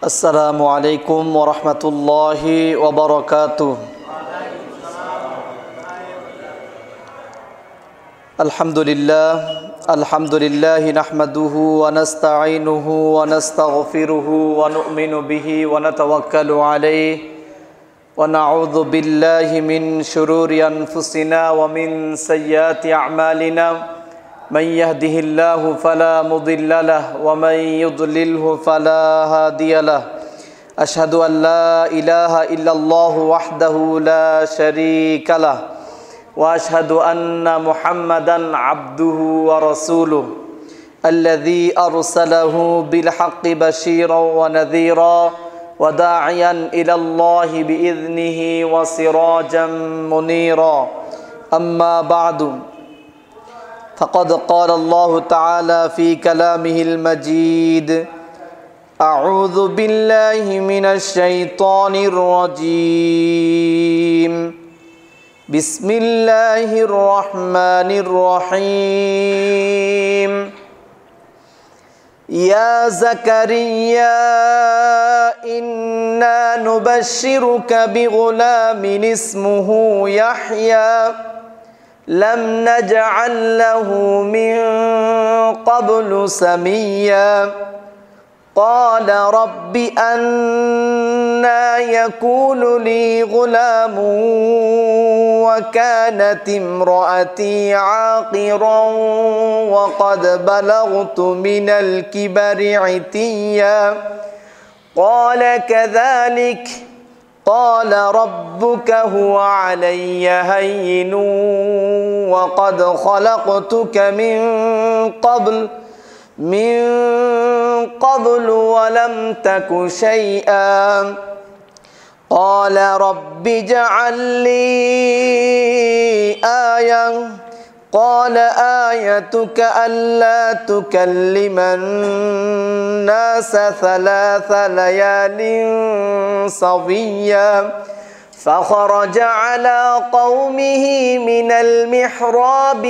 আসসালামু আলাইকুম ওয়া রাহমাতুল্লাহি ওয়া বারাকাতুহু। আলহামদুলিল্লাহ নাহমাদুহু ওয়া নাস্তাঈনুহু ওয়া নাস্তাগফিরুহু ওয়া নু'মিনু বিহি ওয়া নাতাওয়াক্কালু আলাইহি ওয়া নাউযু বিল্লাহি মিন শুরুরি আনফুসিনা ওয়া মিন সাইয়্যাতি আ'মালিনা। من يهده الله فلا مضل له ومن يضلله فلا هادي له أشهد أن لا إله إلا الله وحده لا شريك له وأشهد أن محمدا عبده ورسوله الذي أرسله بالحق بشيرا ونذيرا وداعيا إلى الله بإذنه وسراجا منيرا. أما بعد، فقد قال الله تعالى في كلامه المجيد: أعوذ بالله من الشيطان الرجيم، بسم الله الرحمن الرحيم. يا زكريا إنا نبشرك بغلام اسمه يحيى لم نجعل له من قبل سميا. قال رب أنى يكون لي غلام وكانت امرأتي عاقرا وقد بلغت من الكبر عتيا. قال كذلك قال ربك هو علي هين وقد خلقتك من قبل ولم تك شيئا. قال رب اجعل لي آية. قال آيتك ألا تكلم الناس 3 ليال صويا. فخرج على قومه من المحراب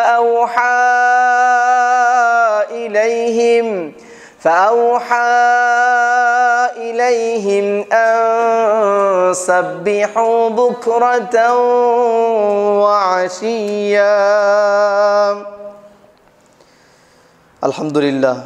فأوحى إليهم أن سبحوا بكرة وعشيا. الحمد لله.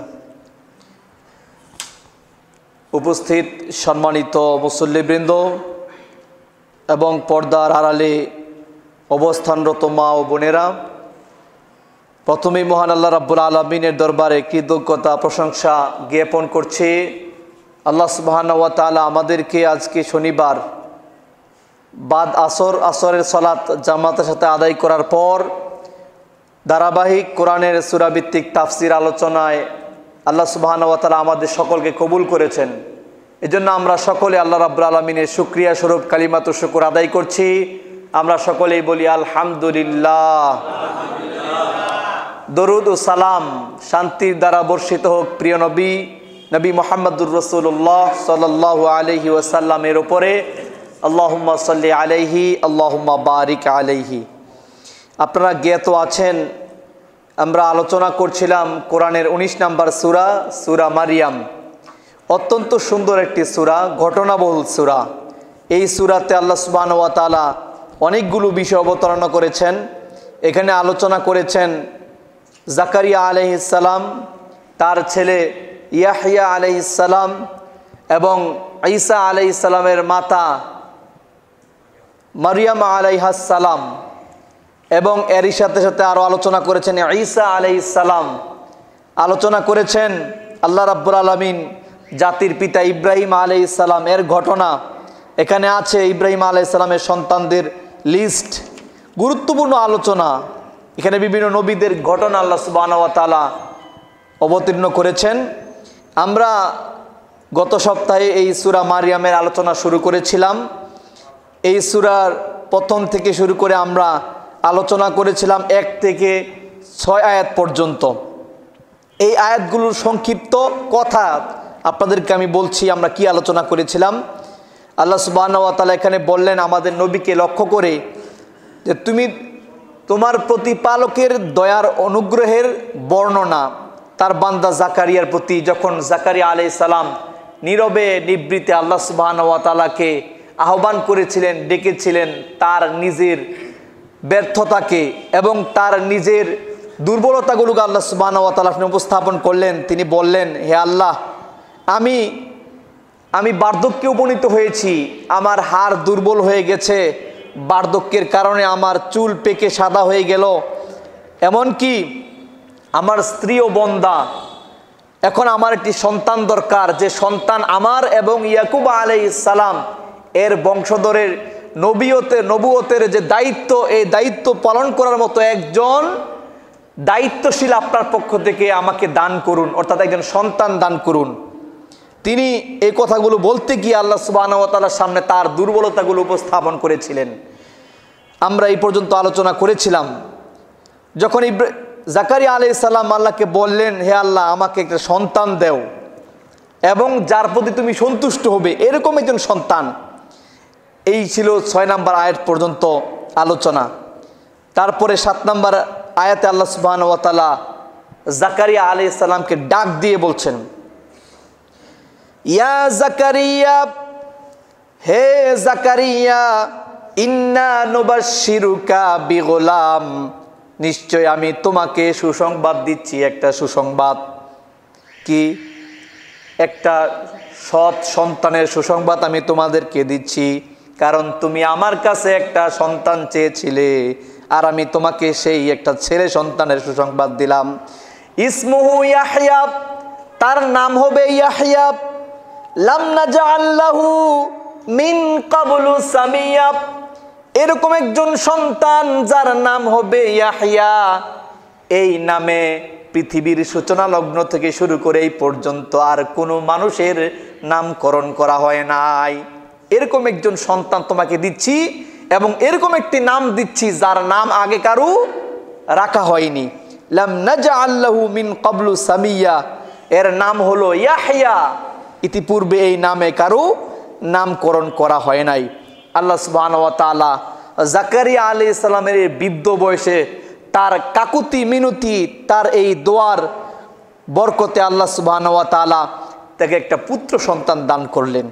উপস্থিত সম্মানিত মুসল্লিবৃন্দ এবং পর্দার আড়ালে অবস্থানরত মা ও বোনেরা, প্রথমেই মহান আল্লাহ রাব্বুল আলামিনের দরবারে কৃতজ্ঞতা প্রশংসা জ্ঞাপন করছি। আল্লাহ সুবহানাহু ওয়া তাআলা আমাদেরকে আজকে শনিবার বাদ আসরের সালাত জামাতের সাথে আদায় করার পর ধারাবাহিক কোরআনের সূরা ভিত্তিক তাফসির আলোচনায় আল্লাহ সুবহানাহু ওয়া তাআলা আমাদের সকলকে কবুল করেছেন। এজন্য আমরা সকলে আল্লাহ রাব্বুল আলামিনের শুকরিয়া স্বরূপ কালিমাতুশ শুকর আদায় করছি। আমরা সকলেই বলি আলহামদুলিল্লাহ। দরুদ ও সালাম শান্তির দ্বারা বর্ষিত হোক প্রিয় নবী মুহাম্মদুর রাসূলুল্লাহ সাল্লাল্লাহু আলাইহি ওয়াসাল্লামের উপরে। আল্লাহুম্মা সাল্লি আলাইহি আল্লাহুম্মা বারিক আলাইহি। আপনারা জ্ঞাত আছেন, আমরা আলোচনা করছিলাম কোরআনের 19 নম্বর সূরা মারিয়াম। অত্যন্ত সুন্দর একটি সূরা, ঘটনাবহুল সূরা। এই সূরাতে আল্লাহ সুবহানাহু ওয়া তাআলা অনেকগুলো বিষয় অবতারণা করেছেন। এখানে আলোচনা করেছেন জাকারিয়া আলাইহিস সালাম, তার ছেলে ইয়াহইয়া আলাইহিস সালাম এবং ঈসা আলাইহিস সালামের মাতা মারিয়াম আলাইহাস সালাম, এবং এরই সাথে সাথে আরও আলোচনা করেছেন ঈসা আলাইহিস সালাম। আলোচনা করেছেন আল্লাহ রাব্বুল আলামিন জাতির পিতা ইব্রাহিম আলাইহিস সালাম এর ঘটনা। এখানে আছে ইব্রাহিম আলাইহিস সালামের সন্তানদের লিস্ট, গুরুত্বপূর্ণ আলোচনা। এখানে বিভিন্ন নবীদের ঘটনা আল্লাহ সুবহানাহু ওয়া তাআলা অবতীর্ণ করেছেন। আমরা গত সপ্তাহে এই সূরা মারিয়ামের আলোচনা শুরু করেছিলাম। এই সূরার প্রথম থেকে শুরু করে আমরা আলোচনা করেছিলাম 1 থেকে 6 আয়াত পর্যন্ত। এই আয়াতগুলোর সংক্ষিপ্ত কথা আপনাদেরকে আমি বলছি আমরা কি আলোচনা করেছিলাম। আল্লাহ সুবহানাহু ওয়া তাআলা এখানে বললেন আমাদের নবীকে লক্ষ্য করে যে তুমি তোমার প্রতিপালকের দয়ার অনুগ্রহের বর্ণনা তার বান্দা জাকারিয়ার প্রতি যখন জাকারিয়া আলাইহিস সালাম নীরবে নিবৃতে আল্লাহ সুবহানাহু ওয়া তাআলাকে আহ্বান করেছিলেন, ডেকেছিলেন তার নিজের ব্যর্থতাকে এবং তার নিজের দুর্বলতাগুলোকে আল্লাহ সুবহানাহু ওয়া তাআলা উপস্থাপন করলেন। তিনি বললেন, হে আল্লাহ, আমি বার্ধক্যে উপনীত হয়েছি, আমার হাড় দুর্বল হয়ে গেছে, বার্ধক্যের কারণে আমার চুল পেকে সাদা হয়ে গেল, এমনকি আমার স্ত্রীও বন্দা। এখন আমার একটি সন্তান দরকার, যে সন্তান আমার এবং ইয়াকুব আলাইহিস সালাম এর বংশধরের নবুয়তের যে দায়িত্ব, এই দায়িত্ব পালন করার মতো একজন দায়িত্বশীল আপনার পক্ষ থেকে আমাকে দান করুন, অর্থাৎ একজন সন্তান দান করুন। তিনি এই কথাগুলো বলতে গিয়ে আল্লাহ সুবহানাহু ওয়া তাআলার সামনে তার দুর্বলতাগুলো উপস্থাপন করেছিলেন। আমরা এই পর্যন্ত আলোচনা করেছিলাম যখন জাকারিয়া আলাইহিস সালাম আল্লাহকে বললেন, হে আল্লাহ, আমাকে একটা সন্তান দেও এবং যার প্রতি তুমি সন্তুষ্ট হবে এরকম একজন সন্তান। এই ছিল 6 নম্বর আয়াত পর্যন্ত আলোচনা। তারপরে 7 নম্বর আয়াতে আল্লাহ সুবহানাহু ওয়া তাআলা জাকারিয়া আলাইহিস সালামকে ডাক দিয়ে বলছেন, ইয়া জাকারিয়া, হে জাকারিয়া, ইন্না নুবাশশিরুকা বিগুলাম, নিশ্চয় আমি তোমাকে সুসংবাদ দিচ্ছি, একটা সুসংবাদ। কি? একটা সৎ সন্তানের সুসংবাদ আমি তোমাদেরকে দিচ্ছি, কারণ তুমি আমার কাছে একটা সন্তান চেয়েছিলে আর আমি তোমাকে সেই একটা ছেলে সন্তানের সুসংবাদ দিলাম। ইসমুহু ইয়াহইয়া, তার নাম হবে ইয়াহইয়া। লাম নাজআল লাহু মিন ক্বাবলু সামিয়া, এরকম একজন সন্তান যার নাম হবে ইয়াহইয়া, এই নামে পৃথিবীর সূচনা লগ্ন থেকে শুরু করে এই পর্যন্ত আর কোনো মানুষের নামকরণ করা হয় নাই। এরকম একজন সন্তান তোমাকে দিচ্ছি এবং এরকম একটি নাম দিচ্ছি যার নাম আগে কারো রাখা হয়নি। লাম নাজআল লাহু মিন ক্বাবলু সামিয়া, এর নাম হলো ইয়াহইয়া, ইতিপূর্বে এই নামে কারো নামকরণ করা হয় নাই। আল্লাহ সুবহানাহু ওয়া তাআলা জাকারিয়া আলাইহিস সালামের বৃদ্ধ বয়সে তার কাকুতি মিনতি, তার এই দোয়ার বরকতে আল্লাহ সুবহানাহু ওয়া তাআলা তাকে একটা পুত্র সন্তান দান করলেন।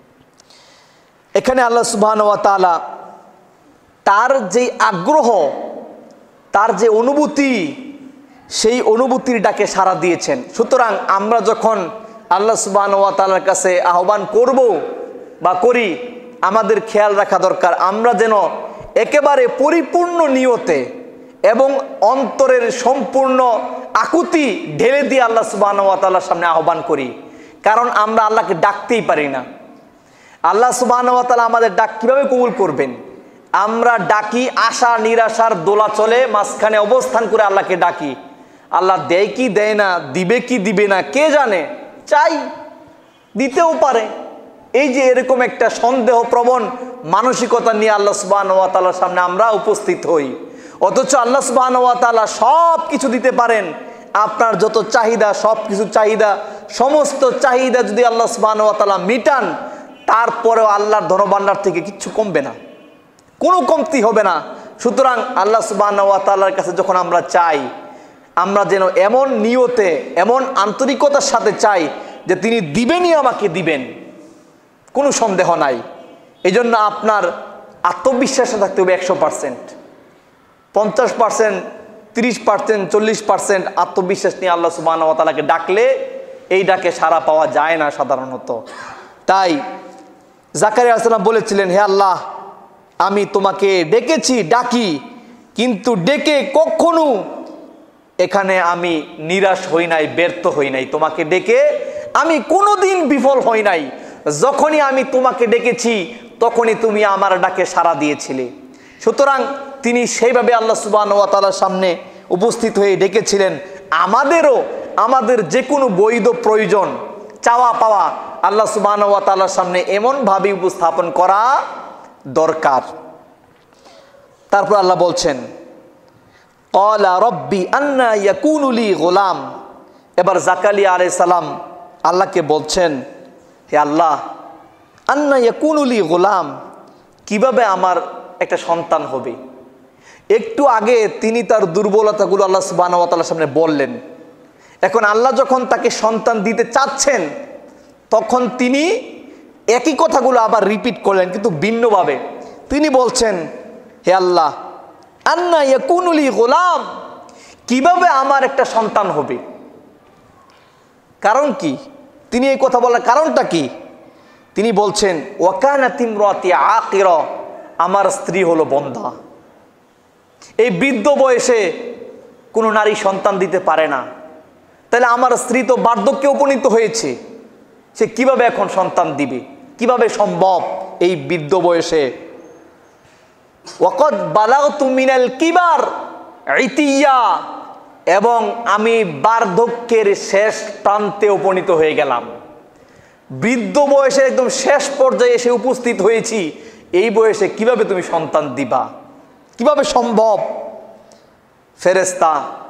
এখানে আল্লাহ সুবহানাহু ওয়া তাআলা তার যে আগ্রহ, তার যে অনুভূতি, সেই অনুভূতির ডাকে সাড়া দিয়েছেন। সুতরাং আমরা যখন আল্লাহ সুবহানাহু ওয়া তাআলার কাছে আহ্বান করব বা করি, আমাদের খেয়াল রাখা দরকার আমরা যেন একেবারে পরিপূর্ণ নিয়তে এবং অন্তরের সম্পূর্ণ আকুতি ঢেলে দিয়ে আল্লাহ সুবহানাহু ওয়া তাআলার সামনে আহ্বান করি। কারণ আমরা আল্লাহকে ডাকতেই পারি না। আল্লাহ সুবহানাহু ওয়া তাআলা আমাদের ডাক কিভাবে কবুল করবেন? আমরা ডাকি আশা নিরাশার দোলাচলে মাঝখানে অবস্থান করে আল্লাহকে ডাকি। আল্লাহ দেয় কি দেয় না, দিবে কি দিবে না কে জানে, চাই দিতেও পারে। এই যে এরকম একটা সন্দেহ প্রবণ মানসিকতা নিয়ে আল্লাহ সুবহানাহু ওয়া তাআলার সামনে আমরা উপস্থিত হই, অথচ আল্লাহ সুবহানাহু ওয়া তাআলা সব কিছু দিতে পারেন। আপনার যত চাহিদা, সব কিছু চাহিদা, সমস্ত চাহিদা যদি আল্লাহ সুবহানাহু ওয়া তাআলা মিটান, তারপরেও আল্লাহর ধনভাণ্ডার থেকে কিচ্ছু কমবে না, কোনো কমতি হবে না। সুতরাং আল্লাহ সুবহানাহু ওয়া তাআলার কাছে যখন আমরা চাই, আমরা যেন এমন নিয়তে, এমন আন্তরিকতার সাথে চাই যে তিনি দিবেনই, আমাকে দিবেন, কোনো সন্দেহ নাই। এই জন্য আপনার আত্মবিশ্বাসে থাকতে হবে 100%, 50%, 30%, 40% আত্মবিশ্বাস নিয়ে আল্লাহ সুবহানাহু ওয়া তাআলাকে ডাকলে এই ডাকে সাড়া পাওয়া যায় না সাধারণত। তাই জাকারিয়া আলাইহিস সালাম বলেছিলেন, হে আল্লাহ, আমি তোমাকে ডেকেছি, ডাকি, কিন্তু ডেকে কখনো এখানে আমি নিরাশ হই নাই, ব্যর্থ হই নাই। তোমাকে ডেকে আমি কোনোদিন বিফল হই নাই। যখনই আমি তোমাকে ডেকেছি তখনই তুমি আমার ডাকে সাড়া দিয়েছিলে। সুতরাং তিনি সেইভাবে আল্লাহ সুবহানাহু ওয়া তাআলার সামনে উপস্থিত হয়ে ডেকেছিলেন। আমাদেরও আমাদের যে কোনো বৈধ প্রয়োজন, চাওয়া পাওয়া আল্লাহ সুবহানাহু ওয়া তাআলার সামনে এমনভাবে উপস্থাপন করা দরকার। তারপর আল্লাহ বলছেন, ক্বালা রব্বি আন্না ইয়াকুনু লি গুলাম। এবার জাকারিয়া আলাইহিস সালাম আল্লাহকে বলছেন, হে আল্লাহ, আন্না ইয়াকুনু লি গুলাম, কিভাবে আমার একটা সন্তান হবে? একটু আগে তিনি তার দুর্বলতাগুলো আল্লাহ সুবহানাহু ওয়া তাআলার সামনে বললেন। এখন আল্লাহ যখন তাকে সন্তান দিতে চাচ্ছেন, তখন তিনি একই কথাগুলো আবার রিপিট করলেন, কিন্তু ভিন্নভাবে। তিনি বলছেন, হে আল্লাহ, আন্না ইয়াকুনু লি গোলাম, কিভাবে আমার একটা সন্তান হবে? কারণ কি? তিনি এই কথা বলার কারণটা কি? তিনি বলছেন, ওয়াকানাত ইমরাতি আকিরা, আমার স্ত্রী হলো বন্ধা। এই বৃদ্ধ বয়সে কোনো নারী সন্তান দিতে পারে না, তাহলে আমার স্ত্রী তো বার্ধক্যে উপনীত হয়েছে, সে কিভাবে এখন সন্তান দিবে? কিভাবে সম্ভব এই বৃদ্ধ বয়সে? ওয়াকাদ বালাগতু মিনাল কিবার ইতিয়া, এবং আমি বার্ধক্যের শেষ প্রান্তে উপনীত হয়ে গেলাম। বৃদ্ধ বয়সে একদম শেষ পর্যায়ে এসে উপস্থিত হয়েছি, এই বয়সে কিভাবে তুমি সন্তান দিবা? কিভাবে সম্ভব? ফেরেশতা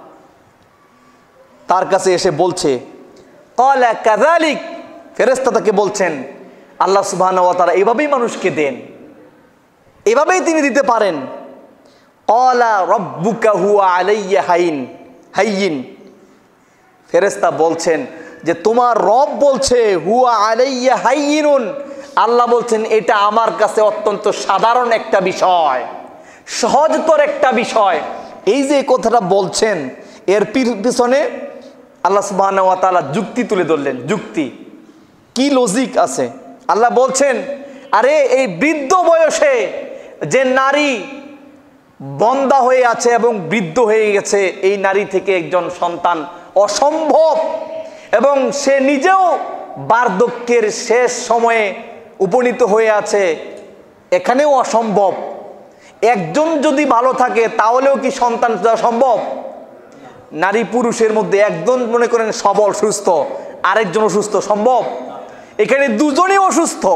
তার কাছে এসে বলছে, ক্বালা কাযালিক, ফেরেশতা তাকে বলছেন, আল্লাহ সুবহানাহু ওয়া তাআলা এভাবেই মানুষকে দেন, এভাবেই তিনি দিতে পারেন। ক্বালা রাব্বুকা হুয়া আলাইয়া হাইয়িন, ফেরেশতা বলছেন যে তোমার রব বলছে হুয়া আলাইয়া হাইয়িনুন, আল্লাহ বলছেন এটা আমার কাছে অত্যন্ত সাধারণ একটা বিষয়, সহজতর একটা বিষয়। এই যে কথাটা বলছেন, এর পিছনে আল্লাহ সুবহানাহু ওয়া তাআলা যুক্তি তুলে ধরলেন। যুক্তি কি, লজিক আছে। আল্লাহ বলছেন, আরে এই বৃদ্ধ বয়সে যে নারী বন্ধা হয়ে আছে এবং বৃদ্ধ হয়ে গেছে, এই নারী থেকে একজন সন্তান অসম্ভব, এবং সে নিজেও বার্ধক্যের শেষ সময়ে উপনীত হয়ে আছে, এখানেও অসম্ভব। একজন যদি ভালো থাকে তাহলেও কি সন্তান দেওয়া সম্ভব? নারী পুরুষের মধ্যে একজন মনে করেন সবল সুস্থ, আরেকজন অসুস্থ, সম্ভব? এখানে দুজনেই অসুস্থ।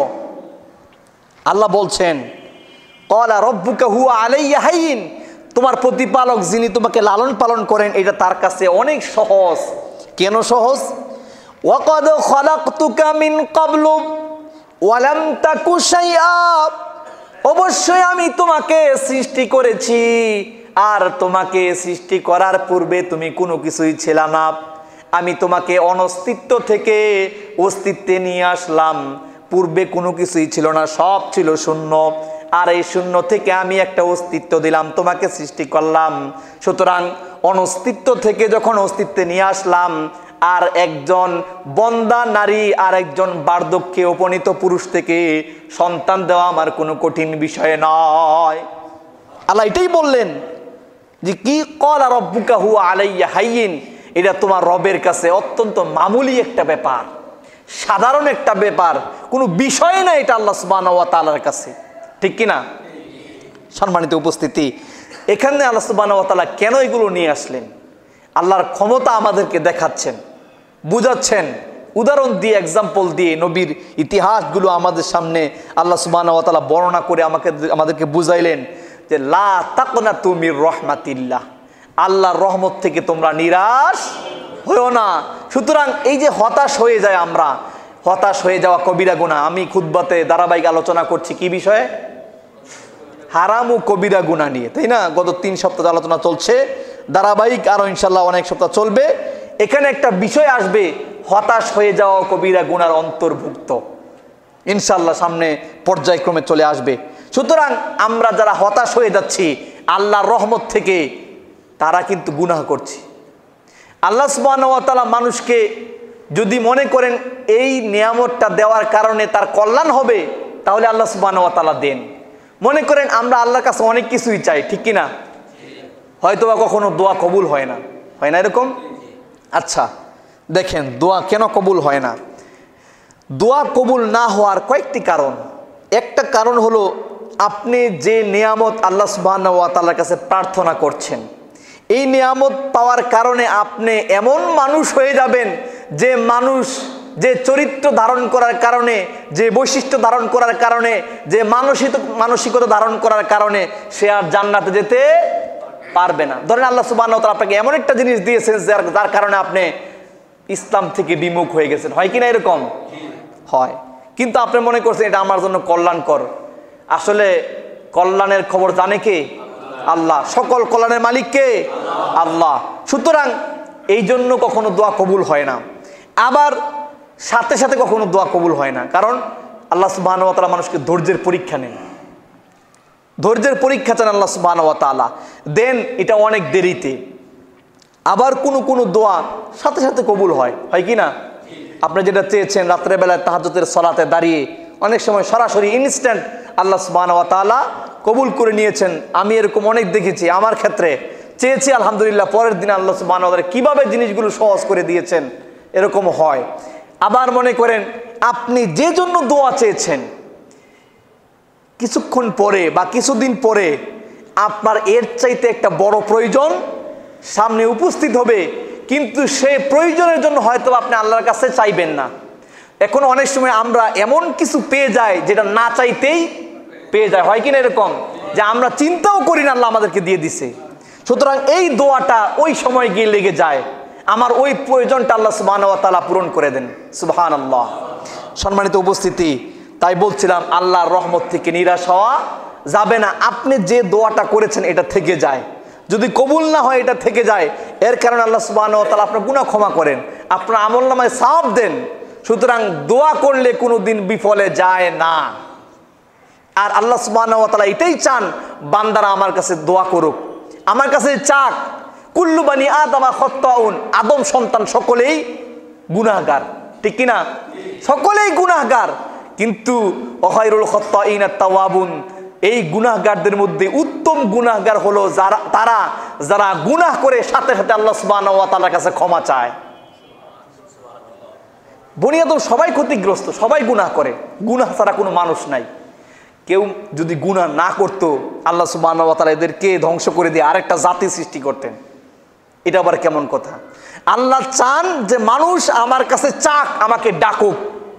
আল্লাহ বলছেন, ক্বালা রাব্বুকা হুয়া আলাইয়া হাইয়িন, তোমার প্রতিপালক যিনি তোমাকে লালন পালন করেন, এটা তার কাছে অনেক সহজ। কেন সহজ? ওয়াকাদ খালাকতুকা মিন ক্বাবলু ওয়া লাম তাকু শাইআ, অবশ্যই আমি তোমাকে সৃষ্টি করেছি, আর তোমাকে সৃষ্টি করার পূর্বে তুমি কোনো কিছুই ছিল না। আমি তোমাকে অনস্তিত্ব থেকে অস্তিত্বে নিয়ে আসলাম, পূর্বে কোনো কিছুই ছিল না, সব ছিল শূন্য, আর এই শূন্য থেকে আমি একটা অস্তিত্ব দিলাম, তোমাকে সৃষ্টি করলাম। সুতরাং অনস্তিত্ব থেকে যখন অস্তিত্বে নিয়ে আসলাম, আর একজন বন্দা নারী আর একজন বার্ধক্যে উপনীত পুরুষ থেকে সন্তান দেওয়া আমার কোনো কঠিন বিষয় নয়। আল্লাহ এটাই বললেন যে কি, ক্বালা রাব্বুকা হুয়া আলাইয়া হাইয়িন, এটা তোমার রবের কাছে অত্যন্ত মামুলি একটা ব্যাপার, সাধারণ একটা ব্যাপার, কোনো বিষয় না এটা আল্লাহ সুবহানাহু ওয়া তাআলার কাছে। ঠিক কিনা? সম্মানিত উপস্থিতি, এখানে আল্লাহ সুবহানাহু ওয়া তাআলা কেন এগুলো নিয়ে আসলেন? আল্লাহর ক্ষমতা আমাদেরকে দেখাচ্ছেন, বুঝাচ্ছেন, উদাহরণ দিয়ে, এক্সাম্পল দিয়ে নবীর ইতিহাসগুলো আমাদের সামনে আল্লাহ সুবহানাহু ওয়া তাআলা বর্ণনা করে আমাদেরকে বুঝাইলেন যে লা তাকনাতু মির রাহমাতিল্লাহ, আল্লাহর রহমত থেকে তোমরা নিরাশ হয়ো না। সুতরাং এই যে হতাশ হয়ে যায় আমরা, হতাশ হয়ে যাওয়া কবিরা গুনাহ। আমি খুতবাতে ধারাবাহিক আলোচনা করছি কি বিষয়ে? হারাম ও কবিরা গুনাহ নিয়ে, তাই না? গত 3 সপ্তাহ আলোচনা চলছে, ধারাবাহিক আরো ইনশাল্লাহ অনেক সপ্তাহ চলবে। এখানে একটা বিষয় আসবে, হতাশ হয়ে যাওয়া কবিরা গুনার অন্তর্ভুক্ত, ইনশাল্লাহ সামনে পর্যায়ক্রমে চলে আসবে। সুতরাং আমরা যারা হতাশ হয়ে যাচ্ছি আল্লাহর রহমত থেকে, তারা কিন্তু গুনাহ করছি। আল্লাহ সুবহানাহু ওয়া তাআলা মানুষকে যদি মনে করেন এই নিয়ামতটা দেওয়ার কারণে তার কল্যাণ হবে, তাহলে আল্লাহ সুবহানাহু ওয়া তাআলা দেন। মনে করেন আমরা আল্লাহর কাছে অনেক কিছুই চাই, ঠিক কিনা? হয়তোবা কখনো দোয়া কবুল হয় না, হয় না এরকম? আচ্ছা দেখেন, দোয়া কেন কবুল হয় না? দোয়া কবুল না হওয়ার কয়েকটি কারণ। একটা কারণ হলো, আপনি যে নিয়ামত আল্লাহ সুবহানাহু ওয়া তাআলার কাছে প্রার্থনা করছেন, এই নিয়ামত পাওয়ার কারণে আপনি এমন মানুষ হয়ে যাবেন যে মানুষ, যে চরিত্র ধারণ করার কারণে, যে বৈশিষ্ট্য ধারণ করার কারণে, যে মানসিকতা ধারণ করার কারণে সে আর জান্নাতে যেতে পারবে না। ধরেন আল্লাহ সুবহানাহু ওয়া তাআলা আপনাকে এমন একটা জিনিস দিয়েছেন যার কারণে আপনি ইসলাম থেকে বিমুখ হয়ে গেছেন, হয় কিনা এরকম? হয়। কিন্তু আপনি মনে করছেন এটা আমার জন্য কল্যাণকর। আসলে কল্যাণের খবর জানে কে? আল্লাহ। সকল কল্যাণের মালিক কে? আল্লাহ। সুতরাং এই জন্য কখনো দোয়া কবুল হয় না। আবার সাথে সাথে কখনো দোয়া কবুল হয় না, কারণ আল্লাহ সুবহানাহু ওয়া তাআলা মানুষকে ধৈর্যের পরীক্ষা নেন, ধৈর্যের পরীক্ষা চান আল্লাহ সুবহানাহু ওয়া তাআলা, দেন এটা অনেক দেরিতে। আবার কোনো দোয়া সাথে সাথে কবুল হয়, হয় কি না? আপনি যেটা চেয়েছেন রাত্রেবেলায় তাহাজ্জুদের সালাতে দাঁড়িয়ে অনেক সময় সরাসরি ইনস্ট্যান্ট আল্লাহ সুবহানাহু ওয়া তাআলা কবুল করে নিয়েছেন। আমি এরকম অনেক দেখেছি, আমার ক্ষেত্রে চেয়েছি আলহামদুলিল্লাহ, পরের দিন আল্লাহ সুবহানাহু ওয়া তাআলা কীভাবে জিনিসগুলো সহজ করে দিয়েছেন, এরকম হয়। আবার মনে করেন আপনি যে জন্য দোয়া চেয়েছেন, কিছুক্ষণ পরে বা কিছুদিন পরে আপনার এর চাইতে একটা বড় প্রয়োজন সামনে উপস্থিত হবে, কিন্তু সেই প্রয়োজনের জন্য হয়তো আপনি আল্লাহর কাছে চাইবেন না। এখন অনেক সময় আমরা এমন কিছু পেয়ে যাই যেটা না চাইতেই পেয়ে যায়, হয় কিনা এরকম, যে আমরা চিন্তাও করি না আল্লাহ আমাদেরকে দিয়ে দিছে। সুতরাং এই দোয়াটা ওই সময় গিয়ে লেগে যায়, আমার ওই প্রয়োজনটা আল্লাহ সুবহানাহু ওয়া তাআলা পূরণ করে দেন। সুবহানাল্লাহ। সম্মানিত উপস্থিতি, তাই বলছিলাম আল্লাহর রহমত থেকে নিরাশ হওয়া যাবে না। আপনি যে দোয়াটা করেছেন এটা থেকে যায়, যদি কবুল না হয় এটা থেকে যায়, এর কারণে আল্লাহ সুবহানাহু ওয়া তাআলা আপনার গুনাহ ক্ষমা করেন, আপনার আমলনামায় সওয়াব দেন। সুতরাং দোয়া করলে কোনোদিন বিফলে যায় না। আর আল্লাহ সুবহানাহু ওয়া তাআলা এটাই চান বান্দারা আমার কাছে দোয়া করুক, আমার কাছে চাক। কুল্লু বানি আদমা খাত্তাউন, আদম সন্তান সকলেই গুনাহগার, ঠিক কিনা? সকলেই গুনাহগার, কিন্তু ওয়াখায়রুল খাত্তাইন আত-তাওয়াবুন, এই গুনাহগারদের মধ্যে উত্তম গুনাহগার হলো যারা গুনাহ করে সাথে সাথে আল্লাহ সুবহানাহু ওয়া তাআলার কাছে ক্ষমা চায়। বনি আদম সবাই ক্ষতিগ্রস্ত, সবাই গুনাহ করে, গুনাহ ছাড়া কোনো মানুষ নাই। কেউ যদি গুনাহ না করতো আল্লাহ সুবহানাহু ওয়া তাআলা এদেরকে ধ্বংস করে দিয়ে আরেকটা জাতি সৃষ্টি করতেন। এটা আবার কেমন কথা? আল্লাহ চান যে মানুষ আমার কাছে চাক, আমাকে ডাকুক,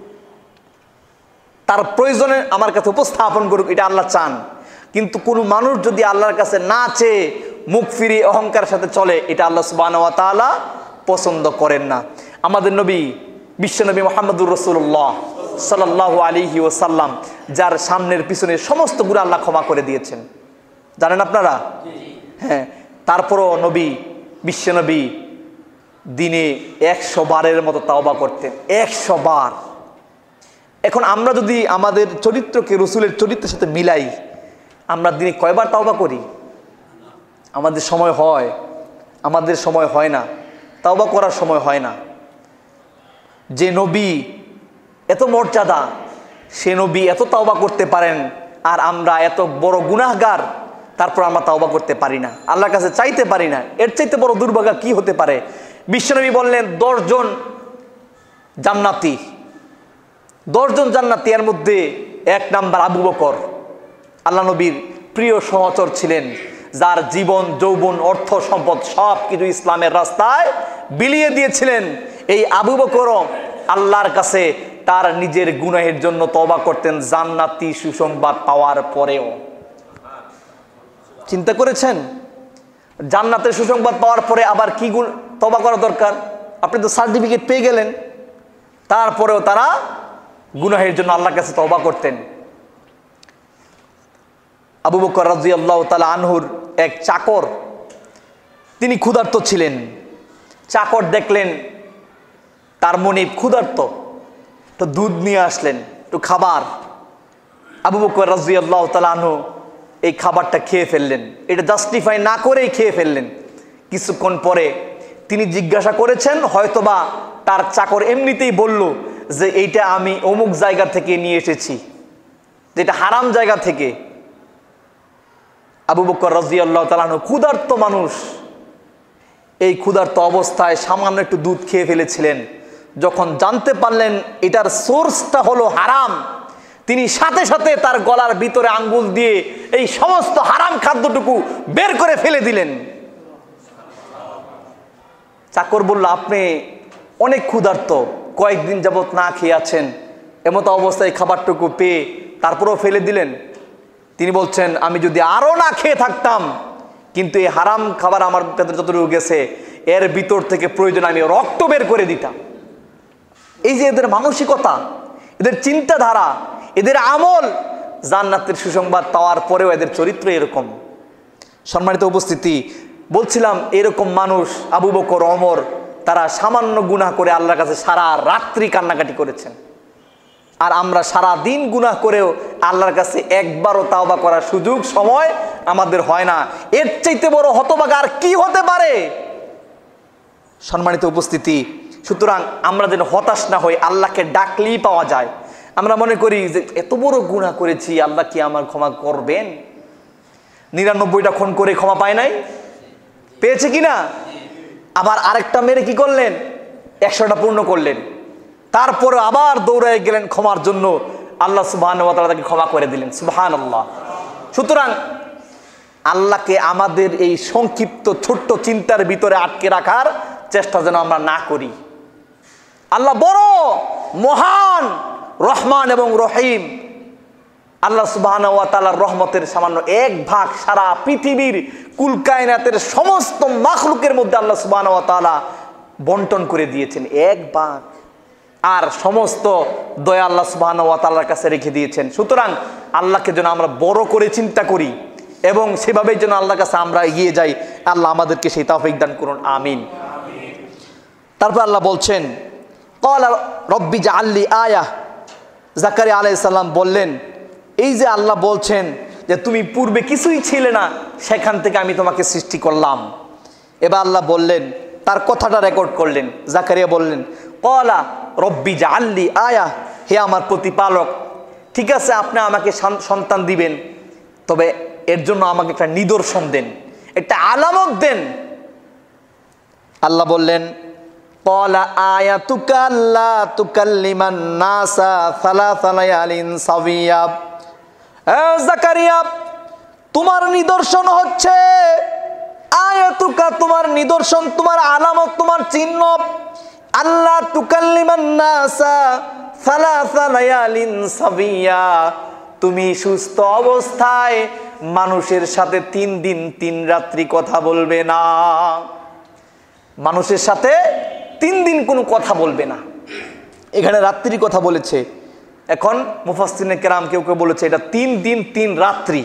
তার প্রয়োজনে আমার কাছে উপস্থাপন করুক, এটা আল্লাহ চান। কিন্তু কোনো মানুষ যদি আল্লাহর কাছে না চেয়ে মুখ ফিরিয়ে অহংকারের সাথে চলে, এটা আল্লাহ সুবহানাহু ওয়া তাআলা পছন্দ করেন না। আমাদের নবী বিশ্বনবী মুহাম্মদুর রাসূলুল্লাহ সাল্লাল্লাহু আলাইহি ওয়াসাল্লাম, যার সামনের পিছনে সমস্ত গুনাহ আল্লাহ ক্ষমা করে দিয়েছেন, জানেন আপনারা? হ্যাঁ, তারপরও বিশ্বনবী দিনে 100 বারের মতো তাওবা করতেন, 100 বার। এখন আমরা যদি আমাদের চরিত্রকে রসুলের চরিত্রের সাথে মিলাই, আমরা দিনে কয়বার তাওবা করি? আমাদের সময় হয়, আমাদের সময় হয় না, তাওবা করার সময় হয় না। যে নবী এত মর্যাদা, সে নবী এত তাওবা করতে পারেন, আর আমরা এত বড় গুনাহগার, তারপর আমরা তাওবা করতে পারি না, আল্লাহর কাছে চাইতে পারি না। এর চাইতে বড় দুর্ভাগ্য কি হতে পারে? বিশ্বনবী বললেন 10 জন জান্নাতি, 10 জন জান্নাতি, এর মধ্যে 1 নাম্বার আবু বকর, আল্লাহ নবীর প্রিয় সহচর ছিলেন, যার জীবন যৌবন অর্থ সম্পদ সব কিছু ইসলামের রাস্তায় বিলিয়ে দিয়েছিলেন। এই আবু বকরও আল্লাহর কাছে তার নিজের গুনাহের জন্য তওবা করতেন জান্নাতি সুসংবাদ পাওয়ার পরেও। চিন্তা করেছেন? জান্নাতের সুসংবাদ পাওয়ার পরে আবার কি তওবা করা দরকার? আপনি তো সার্টিফিকেট পেয়ে গেলেন, তারপরেও তারা গুনাহের জন্য আল্লাহর কাছে তওবা করতেন। আবু বকর রাদিয়াল্লাহু তাআলা আনহুর এক চাকর, তিনি ক্ষুধার্ত ছিলেন। চাকর দেখলেন তার মনিব ক্ষুধার্ত, তো দুধ নিয়ে আসলেন, একটু খাবার। আবু বকর রাদিয়াল্লাহু তাআলা আনহু এই খাবারটা খেয়ে ফেললেন, এটা জাস্টিফাই না করেই খেয়ে ফেললেন। কিছুক্ষণ পরে তিনি জিজ্ঞাসা করেছেন, হয়তোবা তার চাকর এমনিতেই বলল যে এইটা আমি অমুক জায়গা থেকে নিয়ে এসেছি, যেটা হারাম জায়গা থেকে। আবু বকর রাদিয়াল্লাহু তাআলা আনহু ক্ষুধার্ত মানুষ, এই ক্ষুধার্ত অবস্থায় সামান্য একটু দুধ খেয়ে ফেলেছিলেন। যখন জানতে পারলেন এটার সোর্সটা হলো হারাম, তিনি সাথে সাথে তার গলার ভিতরে আঙ্গুল দিয়ে এই সমস্ত হারাম খাদ্যটুকু বের করে ফেলে দিলেন। চাকর বলল, আপনি অনেক ক্ষুধার্ত, কয়েকদিন যাবত না খেয়ে আছেন, এমতো অবস্থায় খাবারটুকু পেয়ে তারপরেও ফেলে দিলেন। তিনি বলছেন, আমি যদি আরো না খেয়ে থাকতাম, কিন্তু এই হারাম খাবার আমার পেটে যতটুকু গেছে এর ভিতর থেকে প্রয়োজন আমি রক্ত বের করে দিতাম। এই যে এদের মানসিকতা, এদের চিন্তাধারা, এদের আমল, জান্নাতের সুসংবাদ পাওয়ার পরেও এদের চরিত্র এরকম। সম্মানিত উপস্থিতি, বলছিলাম এরকম মানুষ আবু বকর, ওমর, তারা সামান্য গুনাহ করে আল্লাহর কাছে সারা রাত্রি কান্নাকাটি করেছেন। আর আমরা সারা দিন গুনাহ করেও আল্লাহর কাছে একবারও তাওবা করার সুযোগ সময় আমাদের হয় না। এর চাইতে বড় হতভাগা আর কি হতে পারে? সম্মানিত উপস্থিতি, সুতরাং আমরা যেন হতাশ না হই, আল্লাহকে ডাকলেই পাওয়া যায়। আমরা মনে করি যে এত বড় গুনাহ করেছি, আল্লাহ কি আমার ক্ষমা করবেন? 99টা খুন করে ক্ষমা পায় নাই, পেয়েছে কিনা? আবার আরেকটা মেরে কি করলেন? 100টা পূর্ণ করলেন, তারপরে আবার দৌড়ায় গেলেন ক্ষমার জন্য। আল্লাহ সুবহানাহু ওয়া তাআলা তাকে ক্ষমা করে দিলেন। সুবহানাল্লাহ। সুতরাং আল্লাহকে আমাদের এই সংক্ষিপ্ত ছোট্ট চিন্তার ভিতরে আটকে রাখার চেষ্টা যেন আমরা না করি। আল্লাহ বড় মহান, রহমান এবং রহিম। আল্লাহ সুবহানাহু ওয়া তাআলার রহমতের সামান্য 1 ভাগ সারা পৃথিবীর কুল কায়নাতের সমস্ত মাখলুকের মধ্যে আল্লাহ সুবহানাহু ওয়া তাআলা বন্টন করে দিয়েছেন 1 ভাগ। আর সমস্ত দয়া আল্লাহ সুবহানাহু ওয়া তাআলার কাছে রেখে দিয়েছেন। সুতরাং আল্লাহকে যেন আমরা বড় করে চিন্তা করি এবং সেভাবেই যেন আল্লাহর কাছে আমরা এগিয়ে যাই। আল্লাহ আমাদেরকে সেই তৌফিক দান করুন, আমিন। তারপর আল্লাহ বলছেন, ক্বালা রব্বি জাআললি আয়াহ। জাকারিয়া আলাইহিস সালাম বললেন, এই যে আল্লাহ বলছেন যে তুমি পূর্বে কিছুই ছিলে না, সেখান থেকে আমি তোমাকে সৃষ্টি করলাম। এবার আল্লাহ বললেন, তার কথাটা রেকর্ড করলেন। জাকারিয়া বললেন, ক্বালা রব্বি জাআললি আয়াহ, হে আমার প্রতিপালক, ঠিক আছে আপনি আমাকে সন্তান দিবেন, তবে এর জন্য আমাকে একটা নিদর্শন দেন, একটা আলামত দেন। আল্লাহ বললেন, ক্বালা আয়াতুকা আল্লা তুকাল্লিমান নাসা সালাসা লায়ালিন সাবিয়া। জাকারিয়া, তোমার নিদর্শন হচ্ছে, আয়াতুকা তোমার নিদর্শন, তোমার আলামত, তোমার চিহ্ন, আল্লাহ তুকাল্লিমান নাসা সালাসা লায়ালিন সাবিয়া, তুমি সুস্থ অবস্থায় মানুষের সাথে 3 দিন 3 রাত্রি কথা বলবে না। মানুষের সাথে 3 দিন কোনো কথা বলবে না। এখানে রাত্রি কথা বলেছে। এখন মুফাসসিরিনে কেরাম কেউ কেউ বলেছে এটা 3 দিন 3 রাত্রি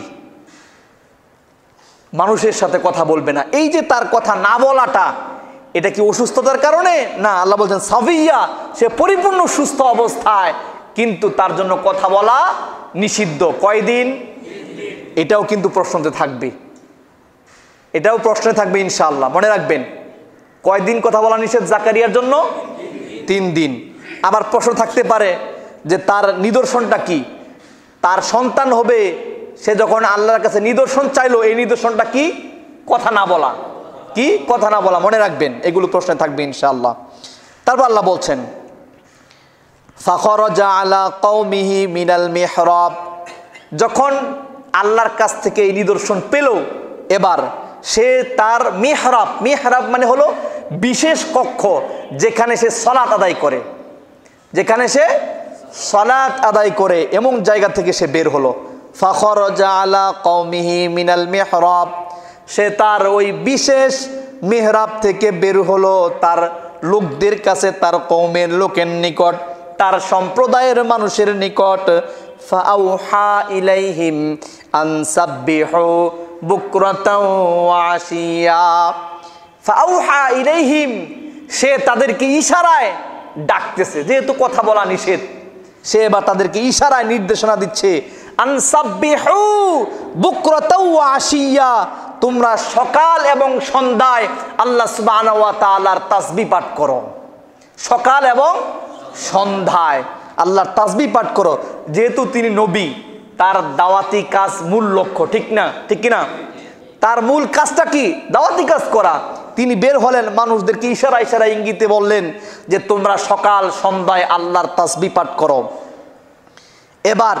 মানুষের সাথে কথা বলবে না। এই যে তার কথা না বলাটা, এটা কি অসুস্থতার কারণে? না, আল্লাহ বলছেন সাবিয়া, সে পরিপূর্ণ সুস্থ অবস্থায়, কিন্তু তার জন্য কথা বলা নিষিদ্ধ। কয়দিন? এটাও কিন্তু প্রশ্নতে থাকবে, এটাও প্রশ্নে থাকবে ইনশাআল্লাহ, মনে রাখবেন। কয়দিন কথা বলা নিষেধ জাকারিয়ার জন্য? 3 দিন। আবার প্রশ্ন থাকতে পারে যে তার নিদর্শনটা কি? তার সন্তান হবে, সে যখন আল্লাহর কাছে নিদর্শন চাইলো, এই নিদর্শনটা কি? কথা না বলা। কি? কথা না বলা, মনে রাখবেন, এগুলো প্রশ্নে থাকবে ইনশাআল্লাহ। তারপর আল্লাহ বলছেন, ফাখরাজা আলা কওমিহি মিনাল মিহরাব। যখন আল্লাহর কাছ থেকে এই নিদর্শন পেল, এবার সে তার মিহরাব, মিহরাব মানে হলো বিশেষ কক্ষ, যেখানে সে সালাত আদায় করে, যেখানে সে সালাত আদায় করে, এমন জায়গা থেকে সে বের হলো। ফাখরাজা আলা কওমিহি মিনাল মিহরাব, সে তার ওই বিশেষ মিহরাব থেকে বের হলো তার লোকদের কাছে, তার কওমের লোকের নিকট, তার সম্প্রদায়ের মানুষের নিকট। ফাআউহা ইলাইহিম আন সাব্বিহু বুকরাতাও ওয়া আশিয়া। ফাআউহা ইলাইহিম, সে তাদেরকে ইশারায় ডাকতেছে, যেহেতু কথা বলা নিষেধ, সে এবার তাদেরকে ইশারায় নির্দেশনা দিচ্ছে, আন সাব্বিহু বুকরাতাও ওয়া আশিয়া, তোমরা সকাল এবং সন্ধ্যায় আল্লাহ সুবহানাহু ওয়া তাআলার তাসবিহ পাঠ করো। সকাল এবং সন্ধ্যায় আল্লাহর তাসবিহ পাঠ করো। যেহেতু তিনি নবী, তার দাওয়াতি কাজ মূল লক্ষ্য, ঠিক না? ঠিক কিনা? তার মূল কাজটা কি? দাওয়াতি কাজ করা। তিনি বের হলেন, মানুষদেরকে ইশারা ইশারা ইঙ্গিতে বললেন যে তোমরা সকাল সন্ধ্যায় আল্লাহর তাসবিহ পাঠ করো। এবার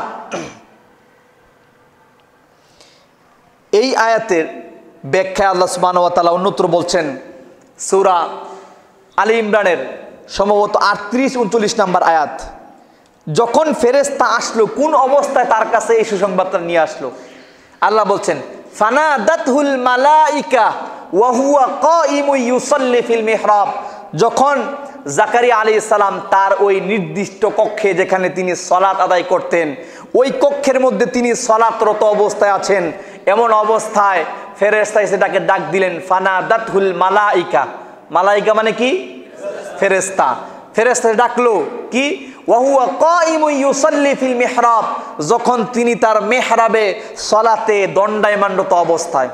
এই আয়াতের ব্যাখ্যা আল্লাহ সুবহানাহু ওয়া তাআলা অন্যত্র বলছেন, সূরা আলী ইমরানের সম্ভবত 38-39 নম্বর আয়াত। যখন ফেরেশতা আসলো, কোন অবস্থায় তার কাছে এই সুসংবাদটা নিয়ে আসলো? আল্লাহ বলছেন, ফানাদাতহুল মালাইকা ওয়া হুয়া কাইমুন ইউসাল্লি ফিল মিহরাব। যখন জাকারিয়া আলাইহিস সালাম তার ওই নির্দিষ্ট কক্ষে, যেখানে তিনি সালাত আদায় করতেন, ওই কক্ষের মধ্যে তিনি সালাতরত অবস্থায় আছেন, এমন অবস্থায় ফেরেশতা এসে তাকে ডাক দিলেন। ফানাদাতহুল মালাইকা, মালাইকা মানে কি? ফেরেশতা। ফেরেশতা ডাকলো কি? ওয়া হুয়া কাইমুন ইউসাল্লি ফিল মিহরাব, যখন তিনি তার মেহরাবে সালাতে দণ্ডায়মানরত অবস্থায়।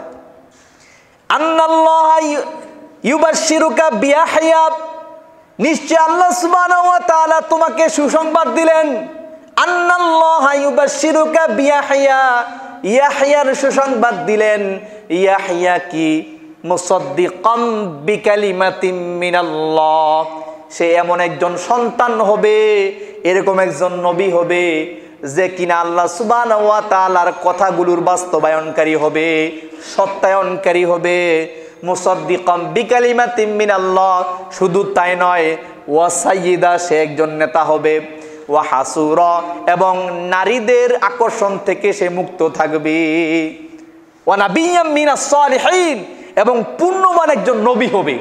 আন্নাল্লাহা ইউবাশশিরুকা বিয়াহইয়া, নিশ্চয় আল্লাহ সুবহানাহু ওয়া তাআলা তোমাকে সুসংবাদ দিলেন। আন্নাল্লাহা ইউবাশশিরুকা বিয়াহইয়া, ইয়াহইয়ার সুসংবাদ দিলেন। ইয়াহইয়া কি? মুসাদ্দিকাম বিকালিমাতিম মিনাল্লাহ, সে এমন একজন সন্তান হবে, এরকম একজন নবী হবে যে কিনা আল্লাহ সুবহানাহু ওয়া তাআলার কথাগুলোর বাস্তবায়নকারী হবে, সত্যায়নকারী হবে। মুসাদ্দিকাম বিকালিমাতিম মিনাল্লাহ, শুধু তাই নয়, ওয়া সাইয়্যিদা, সে একজন নেতা হবে। ওয়া হাসুরা, এবং নারীদের আকর্ষণ থেকে সে মুক্ত থাকবে। ওয়া নাবিয়্যাম মিনাস সালিহিন, এবং পূর্ণবান একজন নবী হবে।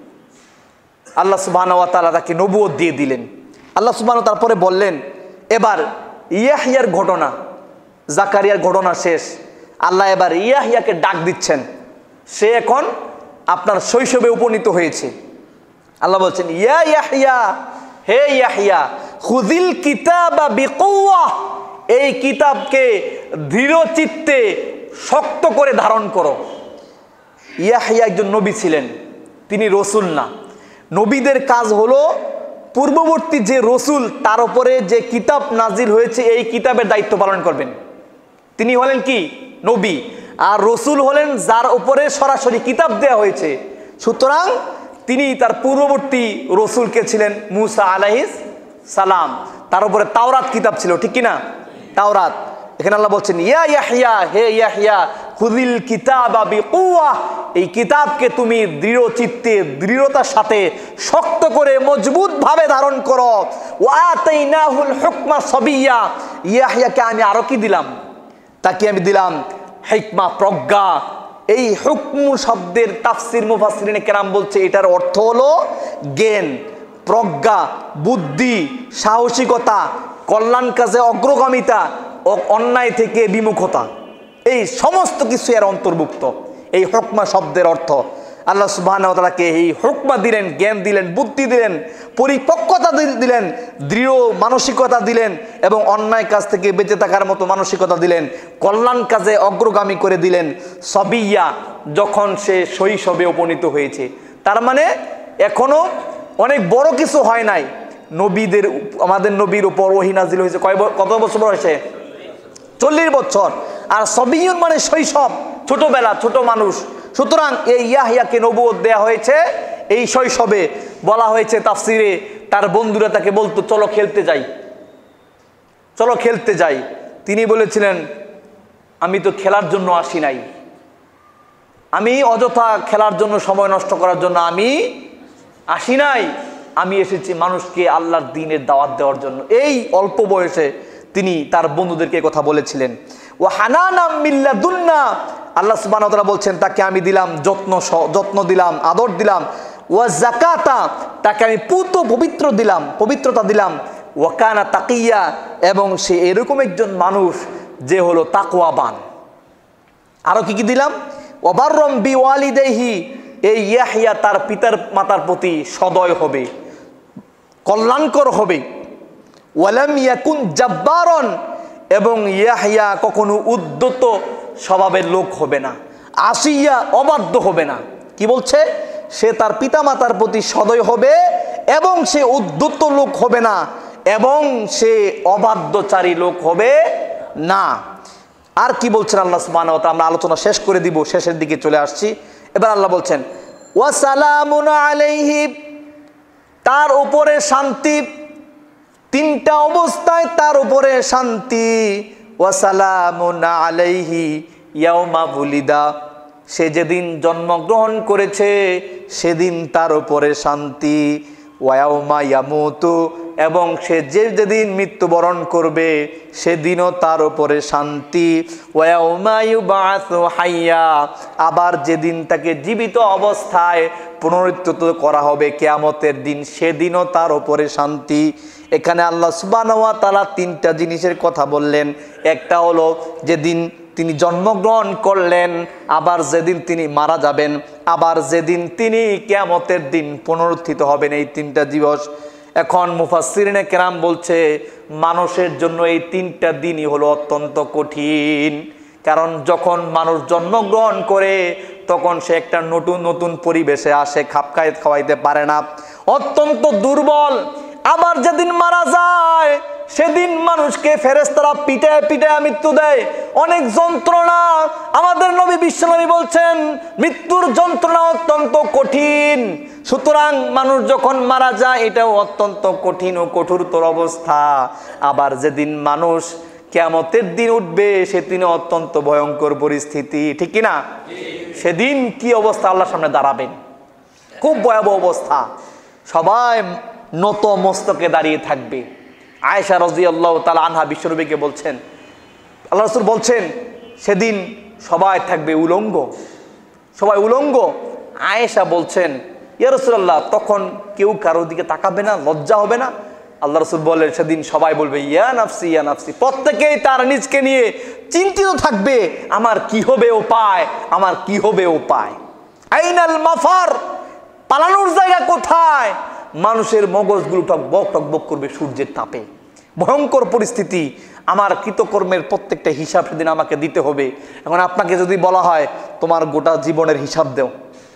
আল্লাহ সুবহানাহু ওয়া তাআলা তাকে নবুয়ত দিয়ে দিলেন। আল্লাহ সুবহানাহু ওয়া তাআলা তারপরে বললেন, এবার ইয়াহইয়ার ঘটনা, জাকারিয়ার ঘটনা শেষ। আল্লাহ এবার ইয়াহইয়াকে ডাক দিচ্ছেন। সে এখন আপনার শৈশবে উপনীত হয়েছে। আল্লাহ বলছেন, ইয়া ইয়াহইয়া, হে ইয়াহইয়া, খুযিল কিতাবা বিকুওয়া, এই কিতাবকে দৃঢ় চিত্তে শক্ত করে ধারণ করো। ইয়াহইয়া একজন নবী ছিলেন, তিনি রসুল না। নবীদের কাজ হলো পূর্ববর্তী যে রসুল তার উপরে যে কিতাব নাজিল হয়েছে এই কিতাবের দায়িত্ব পালন করবেন। তিনি হলেন কি? নবী। আর রসুল হলেন যার উপরে সরাসরি কিতাব দেওয়া হয়েছে। সুতরাং তিনি তার পূর্ববর্তী রসুলকে ছিলেন মুসা আলাইহিস সালাম, তার উপরে তাওরাত কিতাব ছিল, ঠিক কিনা? তাওরাত। এখানে আল্লাহ বলছেন, ইয়া ইয়াহইয়া, হে ইয়াহইয়া, খুযিল কিতাবা বিকুওয়া, এই কিতাবকে তুমি দৃঢ় চিত্তে, দৃঢ়তার সাথে, শক্ত করে, মজবুত ভাবে ধারণ করো। ওয়া আতাইনাহুল হুকমা সাবিয়্যা, ইয়াহইয়াকে আমি আরো কি দিলাম? তাকে আমি দিলাম হিকমা, প্রজ্ঞা। এই হুকম শব্দের তাফসীর মুফাসসিরিনে কেরাম বলছে এটার অর্থ হলো জ্ঞান, প্রজ্ঞা, বুদ্ধি, সাহসিকতা, কল্যাণ কাজে অগ্রগামিতা ও অন্যায় থেকে বিমুখতা, এই সমস্ত কিছু এর অন্তর্ভুক্ত। এই হুকমা শব্দের অর্থ। আল্লাহ সুবহানাহু ওয়া তাআলাকে এই হুকমা দিলেন, জ্ঞান দিলেন, বুদ্ধি দিলেন, পরিপক্কতা দিলেন, দৃঢ় মানসিকতা দিলেন, এবং অন্যায় কাজ থেকে বেঁচে থাকার মতো মানসিকতা দিলেন, কল্যাণ কাজে অগ্রগামী করে দিলেন। সবিয়া, যখন সে শৈশবে উপনীত হয়েছে, তার মানে এখনো অনেক বড় কিছু হয় নাই। নবীদের, আমাদের নবীর উপর ওহী নাজিল হয়েছে কত বছর বয়সে? 40 বছর। আর সবিয়ুন মানে শৈশব, ছোটবেলা, ছোট মানুষ। সুতরাং এই ইয়াহইয়াকে নবুয়ত দেয়া হয়েছে এই শৈশবে। বলা হয়েছে তাফসিরে, তার বন্ধুরা তাকে বলতো, চলো খেলতে যাই, চলো খেলতে যাই। তিনি বলেছিলেন, আমি তো খেলার জন্য আসি নাই, আমি অযথা খেলার জন্য, সময় নষ্ট করার জন্য আমি আসি নাই, আমি এসেছি মানুষকে আল্লাহর দ্বীনের দাওয়াত দেওয়ার জন্য। এই অল্প বয়সে তিনি তার বন্ধুদেরকে কথা বলেছিলেন। ওয়া হানানাম মিন লাদুন্না, আল্লাহ সুবহানাহু ওয়া তাআলা বলছেন তাকে আমি দিলাম যত্ন দিলাম, আদর দিলাম। ওয়া যাকাতা, তাকে আমি পবিত্রতা দিলাম। ওয়া কানা তাকিয়া, এবং সে এরকম একজন মানুষ যে হলো তাকওয়াবান। আরো কি কি দিলাম? ওয়া বাররাম বিওয়ালিদাইহি, এই ইয়াহইয়া তার পিতার মাতার প্রতি সদয় হবে, কল্যাণকর হবে। ওয়ালাম ইয়াকুন জাব্বারন, এবং ইয়াহইয়া কখনো উদ্ধত স্বভাবের লোক হবে না, আসিয়া, অবাধ্য হবে না। কি বলছে? সে তার পিতামাতার প্রতি সদয় হবে, এবং সে উদ্ধত লোক হবে না, এবং সে অবাধ্যচারী লোক হবে না। আর কি বলছেন আল্লাহ সুবহানাহু ওয়া তাআলা? আমরা আলোচনা শেষ করে দিব, শেষের দিকে চলে আসছি। এবার আল্লাহ বলছেন, ওয়া সালামুন আলাইহি, তার উপরে শান্তি, তিনটা অবস্থায় তার উপরে শান্তি। ওয়া সালামুন আলাইহি ইয়াউমা বুলিদা, সে যেদিন জন্মগ্রহণ করেছে সেদিন তার উপরে শান্তি। ওয়া ইয়াউমা ইয়ামুতু, এবং সে যেদিন মৃত্যুবরণ করবে সেদিনও তার উপরে শান্তি। ওয়া ইয়াউমা ইউবাআসু হাইয়া, আবার যেদিন তাকে জীবিত অবস্থায় পুনরুত্থিত করা হবে কিয়ামতের দিন, সেদিনও তার উপরে শান্তি। এখানে আল্লাহ সুবহানাহু ওয়া তাআলা তিনটা জিনিসের কথা বললেন। একটা হলো যেদিন তিনি জন্মগ্রহণ করলেন, আবার যেদিন তিনি মারা যাবেন, আবার যেদিন তিনি কিয়ামতের দিন পুনরুত্থিত হবেন, এই তিনটা দিবস। এখন মুফাসসিরিনে কেরাম বলছে মানুষের জন্য এই তিনটা দিনই হলো অত্যন্ত কঠিন। কারণ যখন মানুষ জন্মগ্রহণ করে তখন সে একটা নতুন নতুন পরিবেশে আসে, খাপ খাওয়াইতে পারে না, অত্যন্ত দুর্বল। আবার যেদিন মারা যায় সেদিন মানুষকে ফেরেশতারা পিটায় পিটায় মৃত্যু দেয়, অনেক যন্ত্রণা। আমাদের নবী বিশ্বনবী বলছেন মৃত্যুর যন্ত্রণা অত্যন্ত কঠিন। সুতরাং মানুষ যখন মারা যায় এটাও অত্যন্ত কঠিন ও কঠোরতর অবস্থা। আবার যেদিন মানুষ কিয়ামতের দিন উঠবে সেদিন অত্যন্ত ভয়ঙ্কর পরিস্থিতি, ঠিক কিনা? সেদিন কি অবস্থা আল্লাহর সামনে দাঁড়াবেন, খুব ভয়াবহ অবস্থা। সবাই নত মস্তকে দাঁড়িয়ে থাকবে। আয়েশা রাদিয়াল্লাহু তাআলা আনহা বিশ্বনবীকে বলছেন, আল্লাহ রাসূল বলছেন সেদিন সবাই থাকবে উলঙ্গ, সবাই উলঙ্গ। আয়েশা বলছেন ইয়া রাসূলুল্লাহ তখন কেউ কারোর দিকে তাকাবে না, লজ্জা হবে না? আল্লাহ রাসূল বলেন সেদিন সবাই বলবে ইয়া নাফসি ইয়া নাফসি, প্রত্যেকেই তার নিজকে নিয়ে চিন্তিত থাকবে, আমার কি হবে উপায়, আমার কি হবে উপায়। আইনাল মাফার, পালানোর জায়গা কোথায়? মানুষের মগজগুলো টকবক টকবক করবে সূর্যের তাপে, ভয়ঙ্কর পরিস্থিতি। আমার কৃতকর্মের প্রত্যেকটা হিসাব সেদিন আমাকে দিতে হবে। এখন আপনাকে যদি বলা হয় তোমার গোটা জীবনের হিসাব দেও,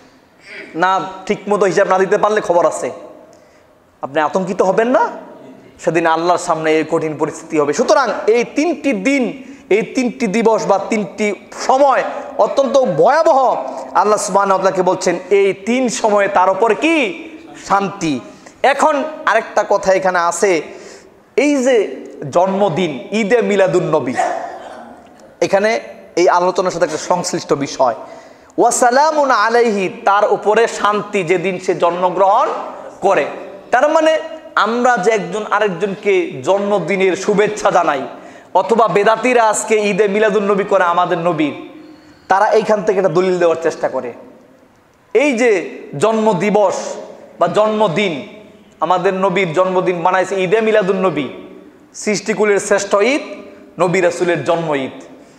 না ঠিক মতো হিসাব না দিতে পারলে খবর আছে, আপনি আতঙ্কিত হবেন না? সেদিন আল্লাহর সামনে এই কঠিন পরিস্থিতি হবে। সুতরাং এই তিনটি দিন, এই তিনটি দিবস বা তিনটি সময় অত্যন্ত ভয়াবহ। আল্লাহ সুবহানাহু ওয়া তাআলা বলছেন এই তিন সময়ে তার উপর কি শান্তি। এখন আরেকটা কথা এখানে আছে, এই যে জন্মদিন ঈদে মিলাদুন নবী, এখানে এই আলোচনার সাথে একটা সংশ্লিষ্ট বিষয়। ওয়াসালামুন আলাইহি, তার উপরে শান্তি যেদিন সে জন্মগ্রহণ করে। তার মানে আমরা যে একজন আরেকজনকে জন্মদিনের শুভেচ্ছা জানাই, অথবা বেদাতিরা আজকে ঈদে মিলাদুন নবী করে আমাদের নবীর, তারা এইখান থেকে একটা দলিল দেওয়ার চেষ্টা করে। এই যে জন্ম দিবস বা জন্মদিন, আমাদের নবীর জন্মদিন বানাইছে ঈদে মিলাদুন নবী, সৃষ্টিকুলের শ্রেষ্ঠ ঈদ, নবী রাসূলের জন্ম ঈদ।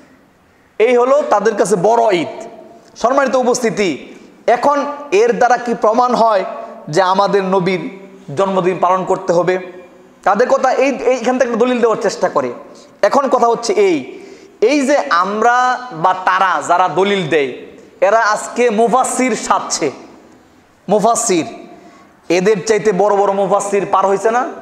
এই হলো তাদের কাছে বড় ঈদ। সম্মানিত উপস্থিতি, এখন এর দ্বারা কি প্রমাণ হয় যে আমাদের নবীর জন্মদিন পালন করতে হবে? তাদের কথা এইখান থেকে দলিল দেওয়ার চেষ্টা করে। এখন কথা হচ্ছে এই যে আমরা বা তারা যারা দলিল দেয়, এরা আজকে মুফাসসির সাজছে। মুফাসসির, এদের চাইতে বড় বড় মুফাসসির পার হয়েছে না?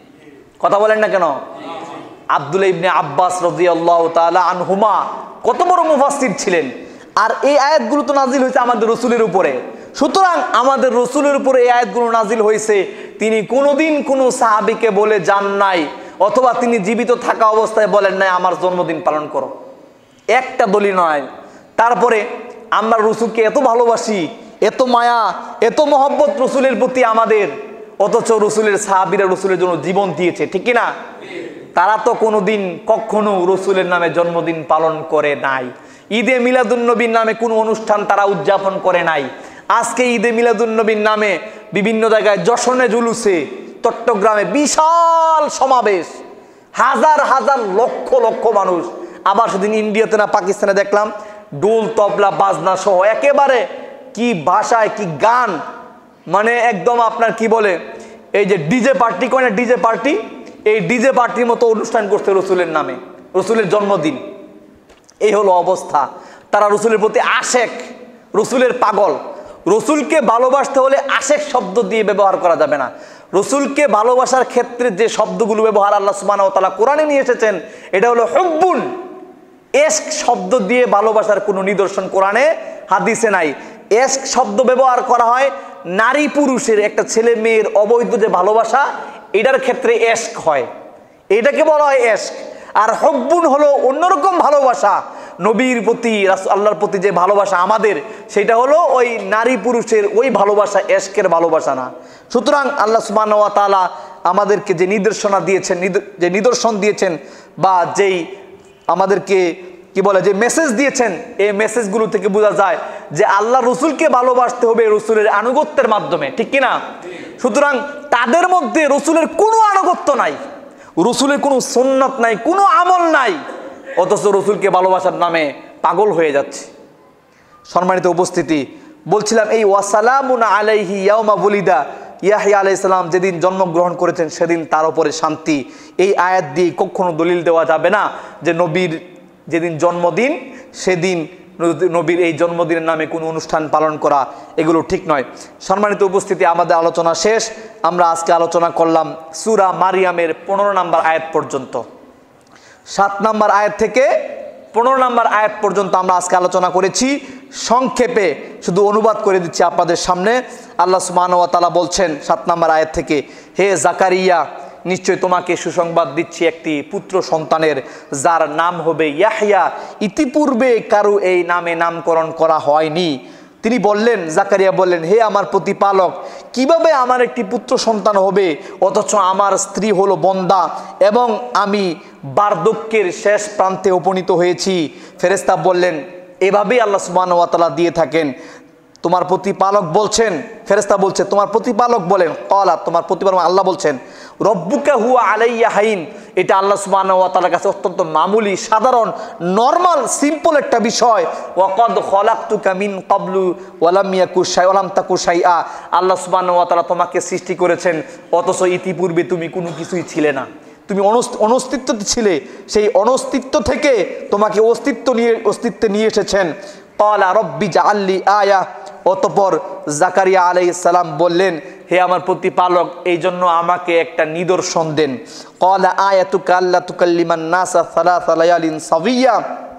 কথা বলেন না কেন? আব্দুল্লাহ ইবনে আব্বাস রাদিয়াল্লাহু তাআলা আনহুমা কত বড় মুফাসসির ছিলেন। আর এই আয়াতগুলো তো নাজিল হয়েছে আমাদের রসুলের উপরে। সুতরাং আমাদের রসুলের উপরে এই আয়াতগুলো নাজিল হয়েছে, তিনি কোনোদিন কোনো সাহাবীকে বলে যান নাই, অথবা তিনি জীবিত থাকা অবস্থায় বলেন নাই আমার জন্মদিন পালন করো, একটা দলিল নয়। তারপরে আমরা রসুলকে এত ভালোবাসি, এত মায়া, এত মহব্বত রসুলের প্রতি আমাদের, অথচ রসুলের সাহাবীরা রসুলের জন্য জীবন দিয়েছে, ঠিক কিনা? তারা তো কোনোদিন কখনো রসুলের নামে জন্মদিন পালন করে নাই। ঈদে মিলাদুন নবীর নামে কোনো অনুষ্ঠান তারা উদযাপন করে নাই। আজকে ঈদে মিলাদুন নবীর নামে বিভিন্ন জায়গায় যশনে জুলুসে, চট্টগ্রামে বিশাল সমাবেশ, হাজার হাজার লক্ষ লক্ষ মানুষ। আবার সেদিন ইন্ডিয়াতে না পাকিস্তানে দেখলাম ডোল তবলা বাজনা সহ একেবারে কি ভাষায় কি গান, মানে একদম আপনার কি বলে এই যে ডিজে পার্টি করে না, ডিজে পার্টি, এই ডিজে পার্টির মতো অনুষ্ঠান করছে রসুলের নামে, রসুলের জন্মদিন। এই হলো অবস্থা। তারা রসুলের প্রতি আশেক, রসুলের পাগল। রসুলকে ভালোবাসতে হলে আশেক শব্দ দিয়ে ব্যবহার করা যাবে না। রসুলকে ভালোবাসার ক্ষেত্রে যে শব্দগুলো ব্যবহার আল্লাহ সুবহানাহু ওয়া তাআলা কোরআনে নিয়ে এসেছেন, এটা হলো হুব্বুন। এশক শব্দ দিয়ে ভালোবাসার কোনো নিদর্শন কোরআনে হাদিসে নাই। এশক শব্দ ব্যবহার করা হয় নারী পুরুষের, একটা ছেলে মেয়ের অবৈধ যে ভালোবাসা, এটার ক্ষেত্রে এশক হয়, এটাকে বলা হয় এশক। আর হুব্বুন হলো অন্যরকম ভালোবাসা, নবীর প্রতি, আল্লাহর প্রতি যে ভালোবাসা আমাদের, সেটা হলো ওই নারী পুরুষের ওই ভালোবাসা, এশকের ভালোবাসা না। সুতরাং আল্লাহ সুবহানাহু ওয়া তাআলা আমাদেরকে যে নির্দেশনা দিয়েছেন, যে নিদর্শন দিয়েছেন, বা যেই আমাদেরকে কি বলে যে মেসেজ দিয়েছেন, এই মেসেজগুলো থেকে বোঝা যায় যে আল্লাহ রসুলকে ভালোবাসতে হবে রসুলের আনুগত্যের মাধ্যমে, ঠিক কিনা? সুতরাং তাদের মধ্যে রসুলের কোনো আনুগত্য নাই, রসুলের কোনো সুন্নত নাই, কোনো আমল নাই, অথচ রসুলকে ভালোবাসার নামে পাগল হয়ে যাচ্ছে। সম্মানিত উপস্থিতি, বলছিলাম এই ওয়াসালামুন আলাইহি ইয়াউমা বুলিদা, ইয়াহইয়া আলাইহিস সালাম যেদিন জন্মগ্রহণ করেছেন সেদিন তার উপরে শান্তি। এই আয়াত দিয়ে কখনো দলিল দেওয়া যাবে না যে নবীর যেদিন জন্মদিন সেদিন নবীর এই জন্মদিনের নামে কোনো অনুষ্ঠান পালন করা, এগুলো ঠিক নয়। সম্মানিত উপস্থিতি, আমাদের আলোচনা শেষ। আমরা আজকে আলোচনা করলাম সূরা মারিয়ামের 15 নম্বর আয়াত পর্যন্ত। 7 নম্বর আয়াত থেকে 15 নম্বর আয়াত পর্যন্ত আমরা আজকে আলোচনা করেছি। সংক্ষেপে শুধু অনুবাদ করে দিচ্ছি আপনাদের সামনে। আল্লাহ সুবহানাহু ওয়া তাআলা বলছেন 7 নম্বর আয়াত থেকে, হে জাকারিয়া, নিশ্চয় তোমাকে সুসংবাদ দিচ্ছি একটি পুত্র সন্তানের, যার নাম হবে ইয়াহইয়া। ইতিপূর্বে কারো এই নামে নামকরণ করা হয়নি। তিনি বললেন, জাকারিয়া বললেন, হে আমার প্রতিপালক, কিভাবে আমার একটি পুত্র সন্তান হবে, অথচ আমার স্ত্রী হলো বন্দা এবং আমি বার্ধক্যের শেষ প্রান্তে উপনীত হয়েছি। ফেরেশতা বললেন, এভাবেই আল্লাহ সুবহানাহু ওয়া তাআলা দিয়ে থাকেন। তোমার প্রতিপালক বলছেন, ফেরেশতা বলছে তোমার প্রতিপালক বলেন, ক্বালা, তোমার প্রতিপালক আল্লাহ বলছেন, রব্বুকা হুয়া আলাইয়া হাইন। এটা আল্লাহ সুবহানাহু ওয়া তাআলার কাছে অত্যন্ত মামুলি, সাধারণ, নরমাল, সিম্পল একটা বিষয়। ওয়াকাদ খলাকতুকা মিন ক্বাবলু ওয়া লাম ইয়াকু শাইআ ওয়া লাম তাকু শাইআ। আল্লাহ সুবহানাহু ওয়া তাআলা তোমাকে সৃষ্টি করেছেন, অথচ ইতিপূর্বে তুমি কোনো কিছুই ছিলে না, তুমি অনস্তিত্ব ছিলে। সেই অনস্তিত্ব থেকে তোমাকে অস্তিত্বে নিয়ে এসেছেন। ক্বালা রব্বি জাআললি আয়া। অতঃপর জাকারিয়া আলাইহিস সালাম বললেন, হে আমার প্রতিপালক, এই জন্য আমাকে একটা নিদর্শন দেন। ক্বালা আয়াতুকা আল্লা তুকাল্লিমান নাসা সালাসা লায়ালিন সাবিয়্যা।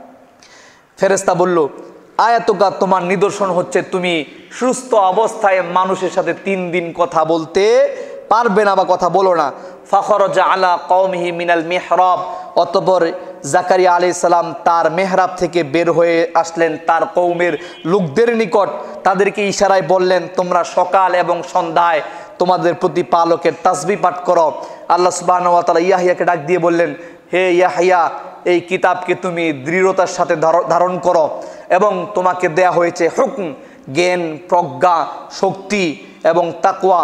ফেরেশতা বলল, আয়াতুকা, তোমার নিদর্শন হচ্ছে তুমি সুস্থ অবস্থায় মানুষের সাথে 3 দিন কথা বলতে পারবে না বা কথা বলো না। ফাখরাজা আলা কওমিহি মিনাল মিহরাব। অতঃপর জাকারিয়া আলাইহিস সালাম তার মেহরাব থেকে বের হয়ে আসলেন তার কওমের লোকদের নিকট। তাদেরকে ইশারায় বললেন, তোমরা সকাল এবং সন্ধ্যায় তোমাদের প্রতিপালকের তাসবিহ পাঠ করো। আল্লাহ সুবহানাহু ওয়া তাআলা ইয়াহইয়াকে ডাক দিয়ে বললেন, হে ইয়াহইয়া, এই কিতাবকে তুমি দৃঢ়তার সাথে ধারণ করো এবং তোমাকে দেয়া হয়েছে হুকম, জ্ঞান, প্রজ্ঞা, শক্তি এবং তাকওয়া,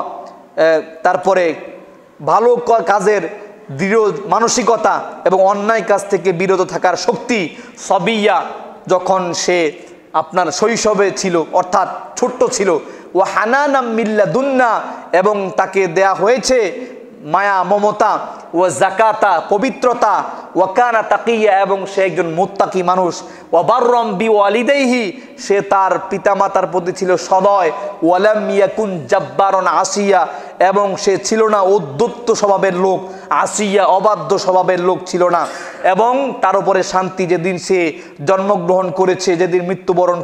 তারপরে ভালো কাজের দৃঢ় মানসিকতা এবং অন্যায় কাজ থেকে বিরত থাকার শক্তি। সবিয়া, যখন সে আপনার শৈশবে ছিল, অর্থাৎ ছোট্ট ছিল। ওয়া হানানাম মিল্লাদুন্না, এবং তাকে দেয়া হয়েছে মায়া, মমতা। ওয়া জাকাতা, পবিত্রতা। ওয়া কানা তাকিয়া, এবং সে একজন মুত্তাকি মানুষ। ওয়া বাররাম বিওয়ালিদাইহি, সে তার পিতামাতার প্রতি ছিল সদয়। ওয়া লাম ইয়াকুন জাব্বারান আসিয়া, এবং সে ছিল না উদ্ধত্ত স্বভাবের লোক। আসিয়া, অবাধ্য স্বভাবের লোক ছিল না। এবং তার উপরে শান্তি, যেদিন সে জন্মগ্রহণ করেছে, যেদিন মৃত্যুবরণ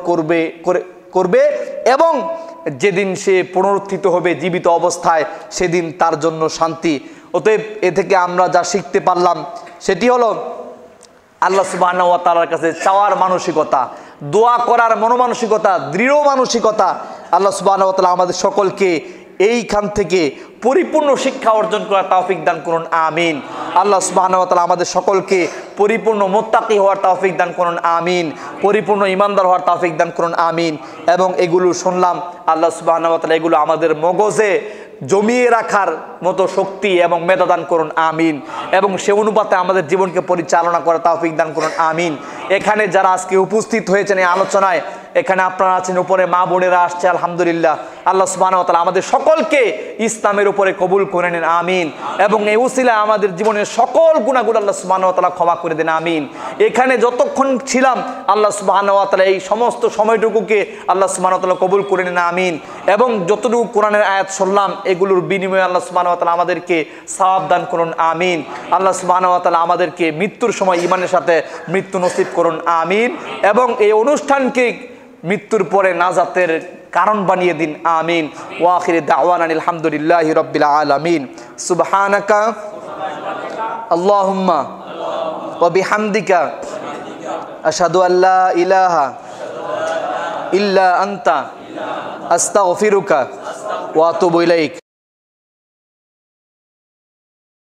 করবে এবং যেদিন সে পুনরুত্থিত হবে জীবিত অবস্থায়, সেদিন তার জন্য শান্তি। অতএব এ থেকে আমরা যা শিখতে পারলাম সেটি হলো আল্লাহ সুবহানাহু ওয়া তাআলার কাছে চাওয়ার মানসিকতা, দোয়া করার মনোমানসিকতা, দৃঢ় মানসিকতা। আল্লাহ সুবহানাহু ওয়া তাআলা আমাদের সকলকে এইখান থেকে পরিপূর্ণ শিক্ষা অর্জন করার তৌফিক দান করুন, আমিন। আল্লাহ সুবহানাহু ওয়া তাআলা আমাদের সকলকে পরিপূর্ণ মুত্তাকি হওয়ার তৌফিক দান করুন, আমিন। পরিপূর্ণ ঈমানদার হওয়ার তৌফিক দান করুন, আমিন। এবং এগুলো শুনলাম, আল্লাহ সুবহানাহু ওয়া তাআলা এগুলো আমাদের মগজে জমিয়ে রাখার মতো শক্তি এবং মেধা দান করুন, আমিন। এবং সে অনুপাতে আমাদের জীবনকে পরিচালনা করার তৌফিক দান করুন, আমিন। এখানে যারা আজকে উপস্থিত হয়েছেন এই আলোচনায়, এখানে আপনারা আছেন, উপরে মা বোনেরা আসছে, আলহামদুলিল্লাহ। আল্লাহ সুবহানাহু ওয়া তাআলা আমাদের সকলকে ইসলামের উপরে কবুল করে নেন, আমিন। এবং এই উসিলায় আমাদের জীবনের সকল গুনাহগুলো আল্লাহ সুবহানাহু ওয়া তাআলা ক্ষমা করে দেন, আমিন। এখানে যতক্ষণ ছিলাম আল্লাহ সুবহানাহু ওয়া তাআলা এই সমস্ত সময়টুকুকে আল্লাহ সুবহানাহু ওয়া তাআলা কবুল করে নেন, আমিন। এবং যতটুকু কোরআনের আয়াত শুনলাম এগুলোর বিনিময়ে আল্লাহ সুবহানাহু ওয়া তাআলা আমাদেরকে সওয়াব দান করুন, আমিন। আল্লাহ সুবহানাহু ওয়া তাআলা আমাদেরকে মৃত্যুর সময় ঈমানের সাথে মৃত্যু নসিব করুন, আমিন। এবং এই অনুষ্ঠানকে মৃত্যুর পরে নাজাতের কারণ বানিয়ে দিন, আমিন। ওয়া আখিরি দাওয়ানা আলহামদুলিল্লাহি রাব্বিল আলামিন। সুবহানাকা আল্লাহুম্মা ওয়া বিহামদিকা আশহাদু আল্লা ইলাহা ইল্লা আনতা আস্তাগফিরুকা ওয়া আতুবু ইলাইক।